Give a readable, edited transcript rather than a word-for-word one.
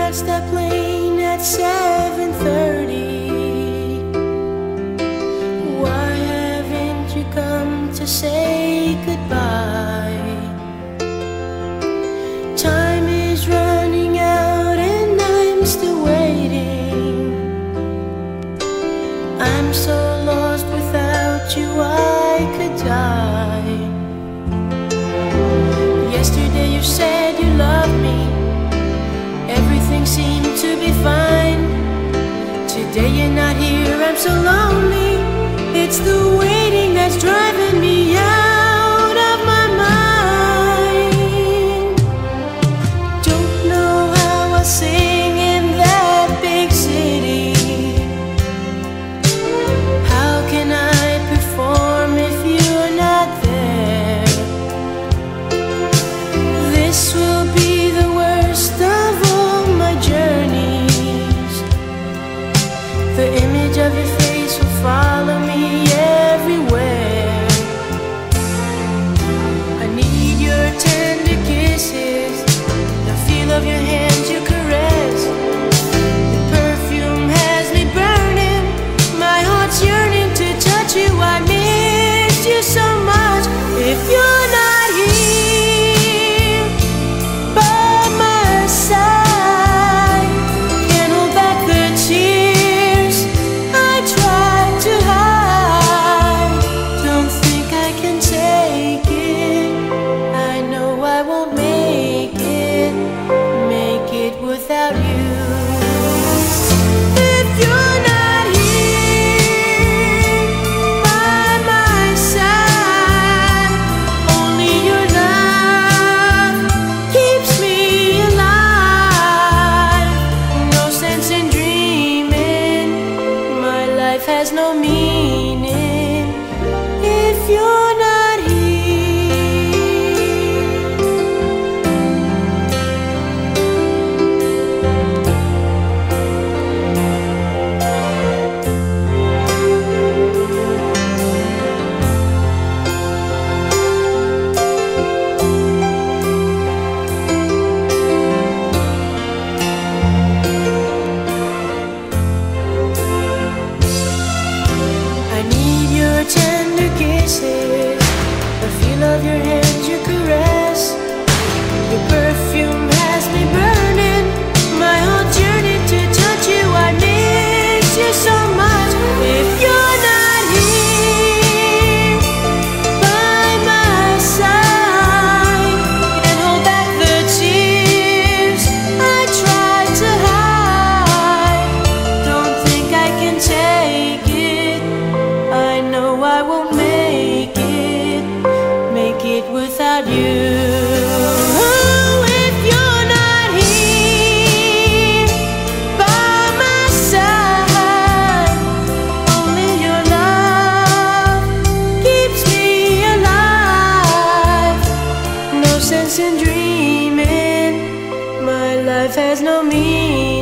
catch that plane at 7:30. Why haven't you come to say goodbye? Time is running out and I'm still waiting. I'm so lost without you, I could die. Yesterday you said you loved me, everything seemed to be fine. Today you're not here, I'm so lonely. It's the waiting that's driving me out of my mind. Don't know how I'll sing in that big city. How can I perform if you're not there? This will be the worst of all my journeys. The image of your face will follow me everywhere. I need your tender kisses, the feel of your hands, your caress. The perfume has me burning, my heart's yearning to touch you. I miss you so much. If you're not here by my side, can't hold back the tears I try to hide. Don't think I can take it, I know I won't make it without you. If you're not here by my side, only your love keeps me alive. No sense in dreaming, my life has no meaning if you're not here. I need your tender kisses, the feel of your hands, your caress. Your perfume has me burning, my heart's yearning to touch you. I miss you so much. If you're not here by my side, can't hold back the tears I try to hide. Don't think I can take it, I know I won't make it without you. If you're not here by my side, only your love keeps me alive. No sense in dreaming, my life has no meaning